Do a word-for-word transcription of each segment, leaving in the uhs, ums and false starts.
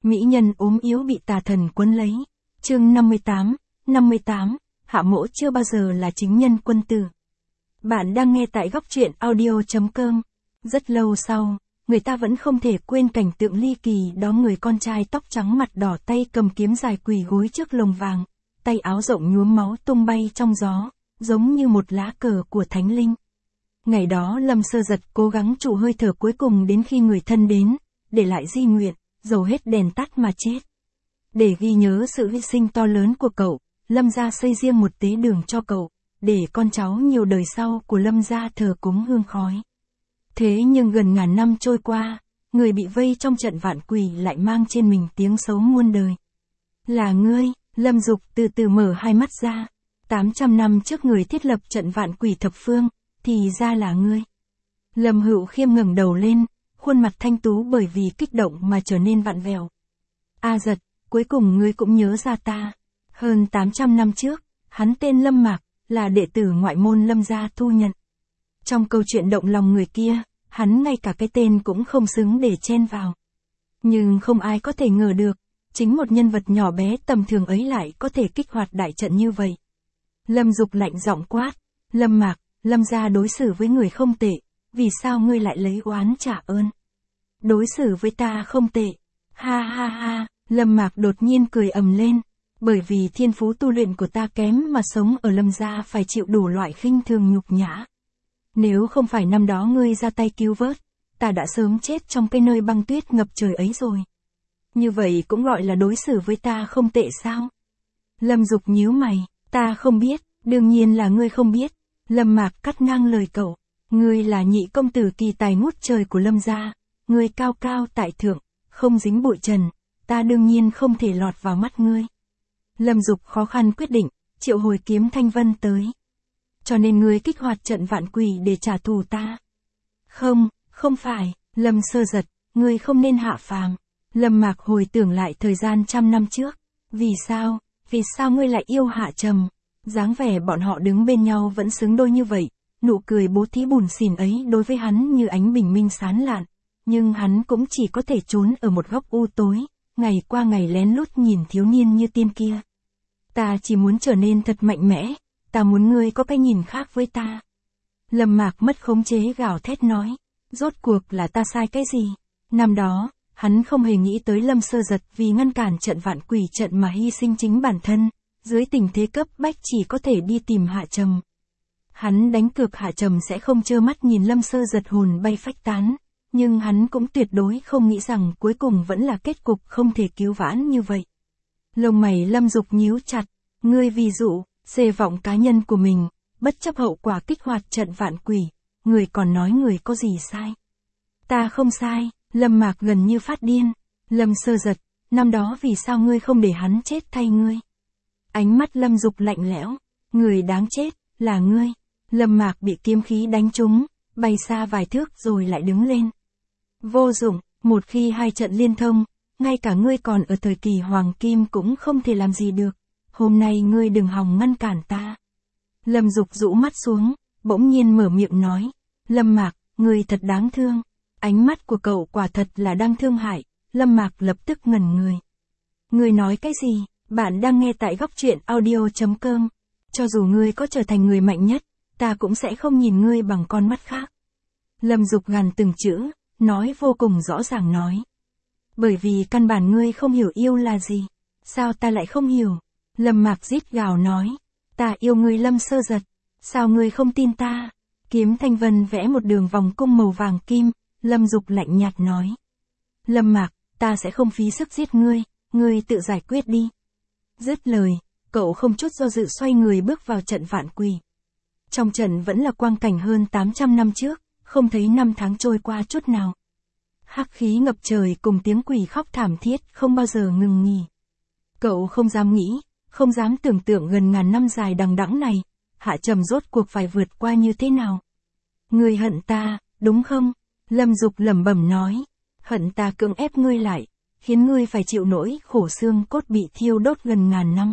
Mỹ nhân ốm yếu bị tà thần quấn lấy. Chương năm mươi tám, năm mươi tám, Hạ Mỗ chưa bao giờ là chính nhân quân tử. Bạn đang nghe tại góc truyện audio chấm com. Rất lâu sau, người ta vẫn không thể quên cảnh tượng ly kỳ đó, người con trai tóc trắng mặt đỏ tay cầm kiếm dài quỳ gối trước lồng vàng, tay áo rộng nhuốm máu tung bay trong gió, giống như một lá cờ của thánh linh. Ngày đó Lâm Sơ Giật cố gắng trụ hơi thở cuối cùng đến khi người thân đến, để lại di nguyện, dầu hết đèn tắt mà chết. Để ghi nhớ sự hy sinh to lớn của cậu, Lâm gia xây riêng một tế đường cho cậu, để con cháu nhiều đời sau của Lâm gia thờ cúng hương khói. Thế nhưng gần ngàn năm trôi qua, người bị vây trong trận vạn quỷ lại mang trên mình tiếng xấu muôn đời. Là ngươi, Lâm Dục từ từ mở hai mắt ra. tám trăm năm trước người thiết lập trận vạn quỷ thập phương, thì ra là ngươi. Lâm Hữu Khiêm ngẩng đầu lên, khuôn mặt thanh tú bởi vì kích động mà trở nên vặn vẹo. A Giật, cuối cùng ngươi cũng nhớ ra ta. Hơn tám trăm năm trước, hắn tên Lâm Mạc, là đệ tử ngoại môn Lâm gia thu nhận. Trong câu chuyện động lòng người kia, hắn ngay cả cái tên cũng không xứng để chen vào. Nhưng không ai có thể ngờ được, chính một nhân vật nhỏ bé tầm thường ấy lại có thể kích hoạt đại trận như vậy. Lâm Dục lạnh giọng quát, Lâm Mạc, Lâm gia đối xử với người không tệ, vì sao ngươi lại lấy oán trả ơn? Đối xử với ta không tệ. Ha ha ha, Lâm Mạc đột nhiên cười ầm lên, bởi vì thiên phú tu luyện của ta kém mà sống ở Lâm gia phải chịu đủ loại khinh thường nhục nhã. Nếu không phải năm đó ngươi ra tay cứu vớt, ta đã sớm chết trong cái nơi băng tuyết ngập trời ấy rồi. Như vậy cũng gọi là đối xử với ta không tệ sao? Lâm Dục nhíu mày, ta không biết, đương nhiên là ngươi không biết. Lâm Mạc cắt ngang lời cậu, ngươi là nhị công tử kỳ tài ngút trời của Lâm gia, ngươi cao cao tại thượng, không dính bụi trần, ta đương nhiên không thể lọt vào mắt ngươi. Lâm Dục khó khăn quyết định, triệu hồi kiếm Thanh Vân tới. Cho nên ngươi kích hoạt trận vạn quỷ để trả thù ta. Không, không phải, Lâm Sơ Giật, ngươi không nên hạ phàm. Lâm Mạc hồi tưởng lại thời gian trăm năm trước. Vì sao, vì sao ngươi lại yêu Hạ Trầm? Dáng vẻ bọn họ đứng bên nhau vẫn xứng đôi như vậy, nụ cười bố thí bùn xỉn ấy đối với hắn như ánh bình minh sáng lạn. Nhưng hắn cũng chỉ có thể trốn ở một góc u tối, ngày qua ngày lén lút nhìn thiếu niên như tiên kia. Ta chỉ muốn trở nên thật mạnh mẽ, ta muốn ngươi có cái nhìn khác với ta. Lâm Mạc mất khống chế gào thét nói, rốt cuộc là ta sai cái gì? Năm đó, hắn không hề nghĩ tới Lâm Sơ Giật vì ngăn cản trận vạn quỷ trận mà hy sinh chính bản thân, dưới tình thế cấp bách chỉ có thể đi tìm Hạ Trầm. Hắn đánh cược Hạ Trầm sẽ không trơ mắt nhìn Lâm Sơ Giật hồn bay phách tán, nhưng hắn cũng tuyệt đối không nghĩ rằng cuối cùng vẫn là kết cục không thể cứu vãn như vậy. Lông mày Lâm Dục nhíu chặt, ngươi ví dụ, xê vọng cá nhân của mình, bất chấp hậu quả kích hoạt trận vạn quỷ, người còn nói người có gì sai? Ta không sai. Lâm Mạc gần như phát điên. Lâm Sơ Giật, năm đó vì sao ngươi không để hắn chết thay ngươi? Ánh mắt Lâm Dục lạnh lẽo, người đáng chết, là ngươi. Lâm Mạc bị kiếm khí đánh trúng, bay xa vài thước rồi lại đứng lên. Vô dụng, một khi hai trận liên thông, ngay cả ngươi còn ở thời kỳ hoàng kim cũng không thể làm gì được. Hôm nay ngươi đừng hòng ngăn cản ta. Lâm Dục rũ mắt xuống, bỗng nhiên mở miệng nói, Lâm Mạc, ngươi thật đáng thương. Ánh mắt của cậu quả thật là đang thương hại. Lâm Mạc lập tức ngẩn người. Ngươi nói cái gì? Bạn đang nghe tại góc truyện audio chấm com. Cho dù ngươi có trở thành người mạnh nhất, ta cũng sẽ không nhìn ngươi bằng con mắt khác. Lâm Dục gằn từng chữ, nói vô cùng rõ ràng nói. Bởi vì căn bản ngươi không hiểu yêu là gì. Sao ta lại không hiểu? Lâm Mạc rít gào nói. Ta yêu ngươi Lâm Sơ Giật. Sao ngươi không tin ta? Kiếm Thanh Vân vẽ một đường vòng cung màu vàng kim. Lâm Dục lạnh nhạt nói. Lâm Mạc, ta sẽ không phí sức giết ngươi, ngươi tự giải quyết đi. Dứt lời, cậu không chút do dự xoay người bước vào trận vạn quỷ. Trong trận vẫn là quang cảnh hơn tám trăm năm trước, không thấy năm tháng trôi qua chút nào. Hắc khí ngập trời cùng tiếng quỷ khóc thảm thiết không bao giờ ngừng nghỉ. Cậu không dám nghĩ, không dám tưởng tượng gần ngàn năm dài đằng đẵng này, Hạ Trầm rốt cuộc phải vượt qua như thế nào. Ngươi hận ta, đúng không? Lâm Dục lẩm bẩm nói, hận ta cưỡng ép ngươi lại, khiến ngươi phải chịu nỗi khổ xương cốt bị thiêu đốt gần ngàn năm.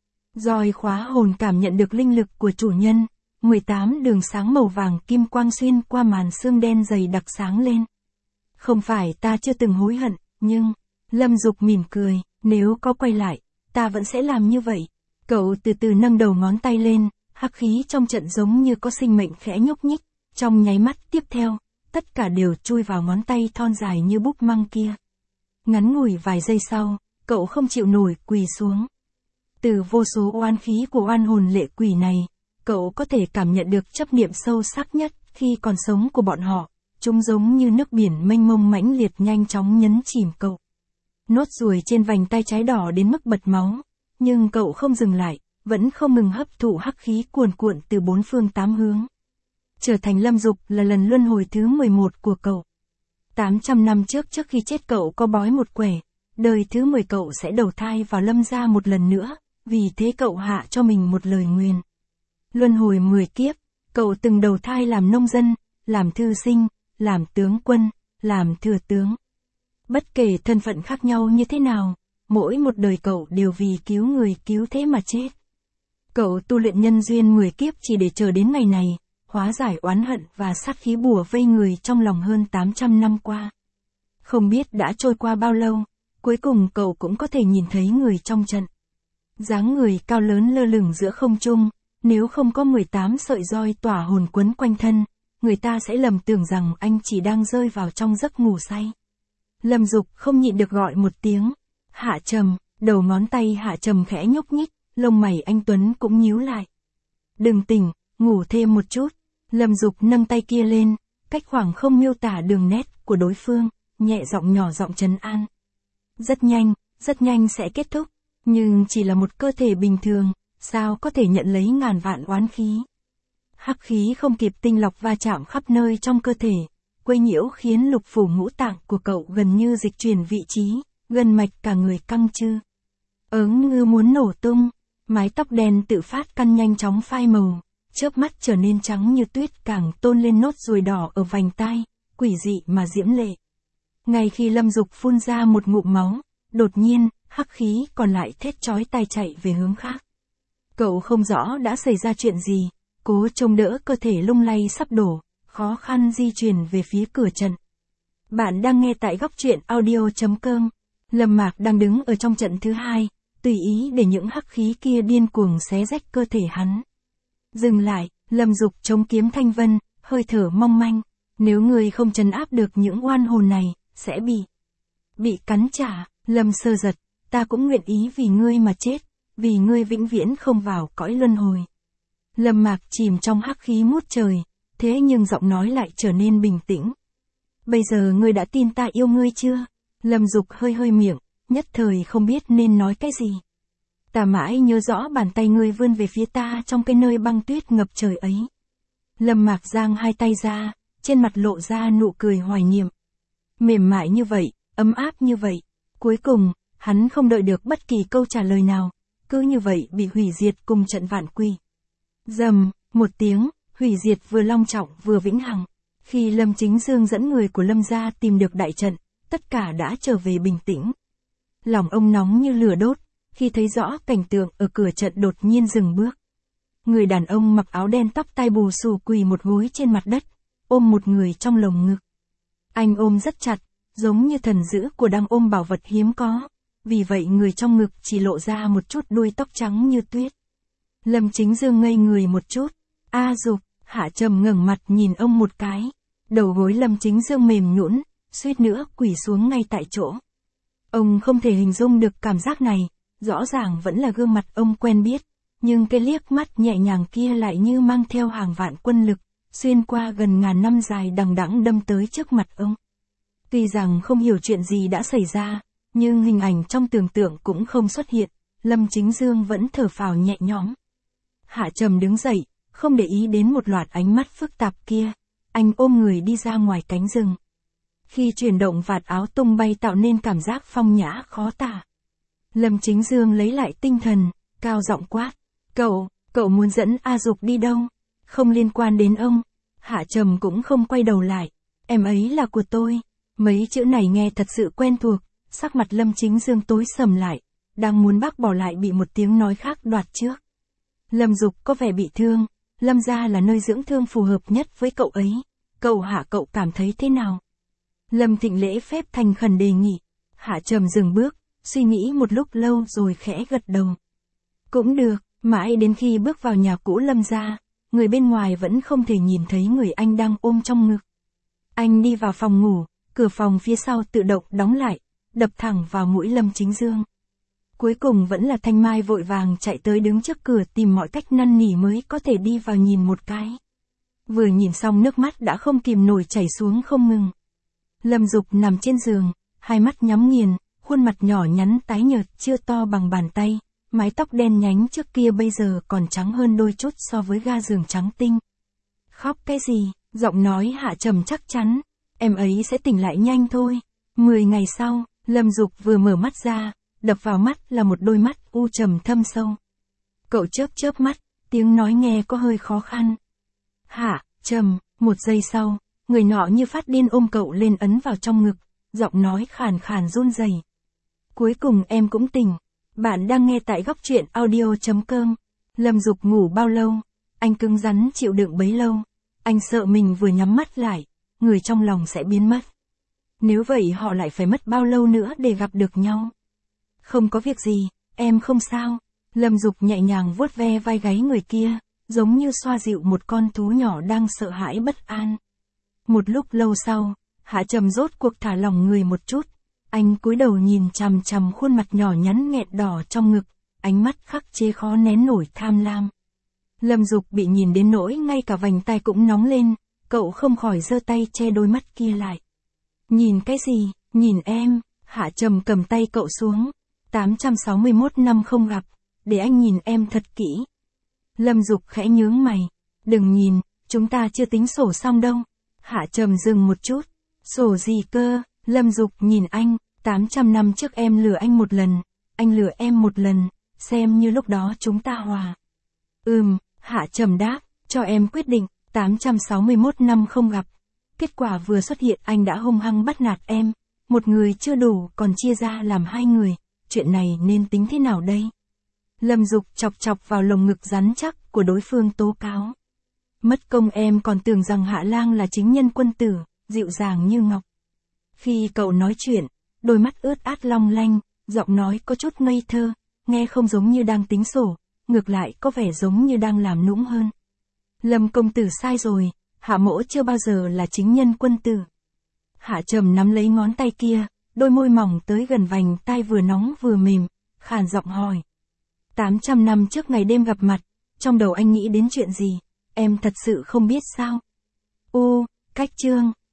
Roi khóa hồn cảm nhận được linh lực của chủ nhân, mười tám đường sáng màu vàng kim quang xuyên qua màn xương đen dày đặc sáng lên. Không phải ta chưa từng hối hận, nhưng, Lâm Dục mỉm cười, nếu có quay lại, ta vẫn sẽ làm như vậy. Cậu từ từ nâng đầu ngón tay lên, hắc khí trong trận giống như có sinh mệnh khẽ nhúc nhích, trong nháy mắt tiếp theo, tất cả đều chui vào ngón tay thon dài như búp măng kia. Ngắn ngủi vài giây sau, cậu không chịu nổi quỳ xuống. Từ vô số oan khí của oan hồn lệ quỷ này, cậu có thể cảm nhận được chấp niệm sâu sắc nhất khi còn sống của bọn họ, chúng giống như nước biển mênh mông mãnh liệt nhanh chóng nhấn chìm cậu. Nốt ruồi trên vành tay trái đỏ đến mức bật máu, nhưng cậu không dừng lại, vẫn không ngừng hấp thụ hắc khí cuồn cuộn từ bốn phương tám hướng. Trở thành Lâm Dục là lần luân hồi thứ mười một của cậu. tám trăm năm trước trước khi chết cậu có bói một quẻ, đời thứ mười cậu sẽ đầu thai vào Lâm gia một lần nữa, vì thế cậu hạ cho mình một lời nguyền. Luân hồi mười kiếp, cậu từng đầu thai làm nông dân, làm thư sinh, làm tướng quân, làm thừa tướng. Bất kể thân phận khác nhau như thế nào, mỗi một đời cậu đều vì cứu người cứu thế mà chết. Cậu tu luyện nhân duyên mười kiếp chỉ để chờ đến ngày này, hóa giải oán hận và sát khí bùa vây người trong lòng hơn tám trăm năm qua. Không biết đã trôi qua bao lâu, cuối cùng cậu cũng có thể nhìn thấy người trong trận. Dáng người cao lớn lơ lửng giữa không trung, nếu không có mười tám sợi roi tỏa hồn quấn quanh thân, người ta sẽ lầm tưởng rằng anh chỉ đang rơi vào trong giấc ngủ say. Lâm Dục không nhịn được gọi một tiếng, Hạ Trầm, đầu ngón tay Hạ Trầm khẽ nhúc nhích, lông mày anh Tuấn cũng nhíu lại. Đừng tỉnh, ngủ thêm một chút. Lâm Dục nâng tay kia lên, cách khoảng không miêu tả đường nét của đối phương, nhẹ giọng nhỏ giọng trấn an. Rất nhanh, rất nhanh sẽ kết thúc, nhưng chỉ là một cơ thể bình thường, sao có thể nhận lấy ngàn vạn oán khí. Hắc khí không kịp tinh lọc va chạm khắp nơi trong cơ thể, quấy nhiễu khiến lục phủ ngũ tạng của cậu gần như dịch chuyển vị trí, gân mạch cả người căng chư. Ớn ngư muốn nổ tung, mái tóc đen tự phát căn nhanh chóng phai màu, chớp mắt trở nên trắng như tuyết, càng tôn lên nốt ruồi đỏ ở vành tai, quỷ dị mà diễm lệ. Ngay khi Lâm Dục phun ra một ngụm máu, đột nhiên, hắc khí còn lại thét chói tai chạy về hướng khác. Cậu không rõ đã xảy ra chuyện gì, cố trông đỡ cơ thể lung lay sắp đổ, khó khăn di chuyển về phía cửa trận. Bạn đang nghe tại góc truyện audio chấm com. Lâm Mạc đang đứng ở trong trận thứ hai, tùy ý để những hắc khí kia điên cuồng xé rách cơ thể hắn. Dừng lại, Lâm Dục chống kiếm thanh vân, hơi thở mong manh. Nếu người không trấn áp được những oan hồn này, sẽ bị bị cắn trả. Lâm Sơ Giật, ta cũng nguyện ý vì ngươi mà chết, vì ngươi vĩnh viễn không vào cõi luân hồi. Lâm Mạc chìm trong hắc khí mút trời, thế nhưng giọng nói lại trở nên bình tĩnh. Bây giờ ngươi đã tin ta yêu ngươi chưa? Lâm Dục hơi hơi miệng, nhất thời không biết nên nói cái gì. Ta mãi nhớ rõ bàn tay ngươi vươn về phía ta trong cái nơi băng tuyết ngập trời ấy. Lâm Mạc giang hai tay ra, trên mặt lộ ra nụ cười hoài niệm. Mềm mại như vậy, ấm áp như vậy. Cuối cùng, hắn không đợi được bất kỳ câu trả lời nào, cứ như vậy bị hủy diệt cùng trận vạn quỷ. Rầm, một tiếng, hủy diệt vừa long trọng vừa vĩnh hằng. Khi Lâm Chính Dương dẫn người của Lâm gia tìm được đại trận, tất cả đã trở về bình tĩnh. Lòng ông nóng như lửa đốt, khi thấy rõ cảnh tượng ở cửa trận đột nhiên dừng bước. Người đàn ông mặc áo đen tóc tai bù xù quỳ một gối trên mặt đất, ôm một người trong lồng ngực. Anh ôm rất chặt, giống như thần dữ của đang ôm bảo vật hiếm có, vì vậy người trong ngực chỉ lộ ra một chút đuôi tóc trắng như tuyết. Lâm Chính Dương ngây người một chút, A Dục, Hạ Trầm ngẩng mặt nhìn ông một cái, đầu gối Lâm Chính Dương mềm nhũn, suýt nữa quỳ xuống ngay tại chỗ. Ông không thể hình dung được cảm giác này, rõ ràng vẫn là gương mặt ông quen biết, nhưng cái liếc mắt nhẹ nhàng kia lại như mang theo hàng vạn quân lực, xuyên qua gần ngàn năm dài đằng đẵng đâm tới trước mặt ông. Tuy rằng không hiểu chuyện gì đã xảy ra, nhưng hình ảnh trong tưởng tượng cũng không xuất hiện, Lâm Chính Dương vẫn thở phào nhẹ nhõm. Hạ Trầm đứng dậy, không để ý đến một loạt ánh mắt phức tạp kia, anh ôm người đi ra ngoài cánh rừng. Khi chuyển động vạt áo tung bay tạo nên cảm giác phong nhã khó tả. Lâm Chính Dương lấy lại tinh thần, cao giọng quát, cậu, cậu muốn dẫn A Dục đi đâu? Không liên quan đến ông. Hạ Trầm cũng không quay đầu lại, em ấy là của tôi. Mấy chữ này nghe thật sự quen thuộc, sắc mặt Lâm Chính Dương tối sầm lại, đang muốn bác bỏ lại bị một tiếng nói khác đoạt trước. Lâm Dục có vẻ bị thương, Lâm gia là nơi dưỡng thương phù hợp nhất với cậu ấy, cậu Hạ cậu cảm thấy thế nào? Lâm Thịnh lễ phép thành khẩn đề nghị. Hạ Trầm dừng bước, suy nghĩ một lúc lâu rồi khẽ gật đầu. Cũng được, mãi đến khi bước vào nhà cũ Lâm gia, người bên ngoài vẫn không thể nhìn thấy người anh đang ôm trong ngực. Anh đi vào phòng ngủ, cửa phòng phía sau tự động đóng lại, đập thẳng vào mũi Lâm Chính Dương. Cuối cùng vẫn là Thanh Mai vội vàng chạy tới đứng trước cửa tìm mọi cách năn nỉ mới có thể đi vào nhìn một cái. Vừa nhìn xong nước mắt đã không kìm nổi chảy xuống không ngừng. Lâm Dục nằm trên giường, hai mắt nhắm nghiền, khuôn mặt nhỏ nhắn tái nhợt chưa to bằng bàn tay, mái tóc đen nhánh trước kia bây giờ còn trắng hơn đôi chút so với ga giường trắng tinh. Khóc cái gì, giọng nói Hạ Trầm chắc chắn, em ấy sẽ tỉnh lại nhanh thôi. Mười ngày sau, Lâm Dục vừa mở mắt ra, đập vào mắt là một đôi mắt u trầm thâm sâu. Cậu chớp chớp mắt, tiếng nói nghe có hơi khó khăn. Hạ Trầm, một giây sau, người nọ như phát điên ôm cậu lên ấn vào trong ngực, giọng nói khàn khàn run rẩy. Cuối cùng em cũng tỉnh. Bạn đang nghe tại góc truyện audio chấm com. Lâm Dục ngủ bao lâu? Anh cứng rắn chịu đựng bấy lâu. Anh sợ mình vừa nhắm mắt lại, người trong lòng sẽ biến mất. Nếu vậy họ lại phải mất bao lâu nữa để gặp được nhau? Không có việc gì, em không sao. Lâm Dục nhẹ nhàng vuốt ve vai gáy người kia, giống như xoa dịu một con thú nhỏ đang sợ hãi bất an. Một lúc lâu sau, Hạ Trầm rốt cuộc thả lỏng người một chút. Anh cúi đầu nhìn chằm chằm khuôn mặt nhỏ nhắn nghẹt đỏ trong ngực, ánh mắt khắc chế khó nén nổi tham lam. Lâm Dục bị nhìn đến nỗi ngay cả vành tai cũng nóng lên, cậu không khỏi giơ tay che đôi mắt kia lại. Nhìn cái gì, nhìn em, Hạ Trầm cầm tay cậu xuống. tám trăm sáu mươi mốt năm không gặp, để anh nhìn em thật kỹ. Lâm Dục khẽ nhướng mày, đừng nhìn, chúng ta chưa tính sổ xong đâu. Hạ Trầm dừng một chút, sổ gì cơ? Lâm Dục nhìn anh, tám trăm năm trước em lừa anh một lần, anh lừa em một lần, xem như lúc đó chúng ta hòa. Ừm, Hạ Trầm đáp, cho em quyết định, tám trăm sáu mươi mốt năm không gặp. Kết quả vừa xuất hiện anh đã hung hăng bắt nạt em, một người chưa đủ còn chia ra làm hai người, chuyện này nên tính thế nào đây? Lâm Dục chọc chọc vào lồng ngực rắn chắc của đối phương tố cáo. Mất công em còn tưởng rằng Hạ Lang là chính nhân quân tử, dịu dàng như ngọc. Khi cậu nói chuyện, đôi mắt ướt át long lanh, giọng nói có chút ngây thơ, nghe không giống như đang tính sổ, ngược lại có vẻ giống như đang làm nũng hơn. Lâm công tử sai rồi, Hạ mỗ chưa bao giờ là chính nhân quân tử. Hạ Trầm nắm lấy ngón tay kia, đôi môi mỏng tới gần vành tai vừa nóng vừa mềm, khàn giọng hỏi. tám trăm năm trước ngày đêm gặp mặt, trong đầu anh nghĩ đến chuyện gì, em thật sự không biết sao? Ô, cách chương,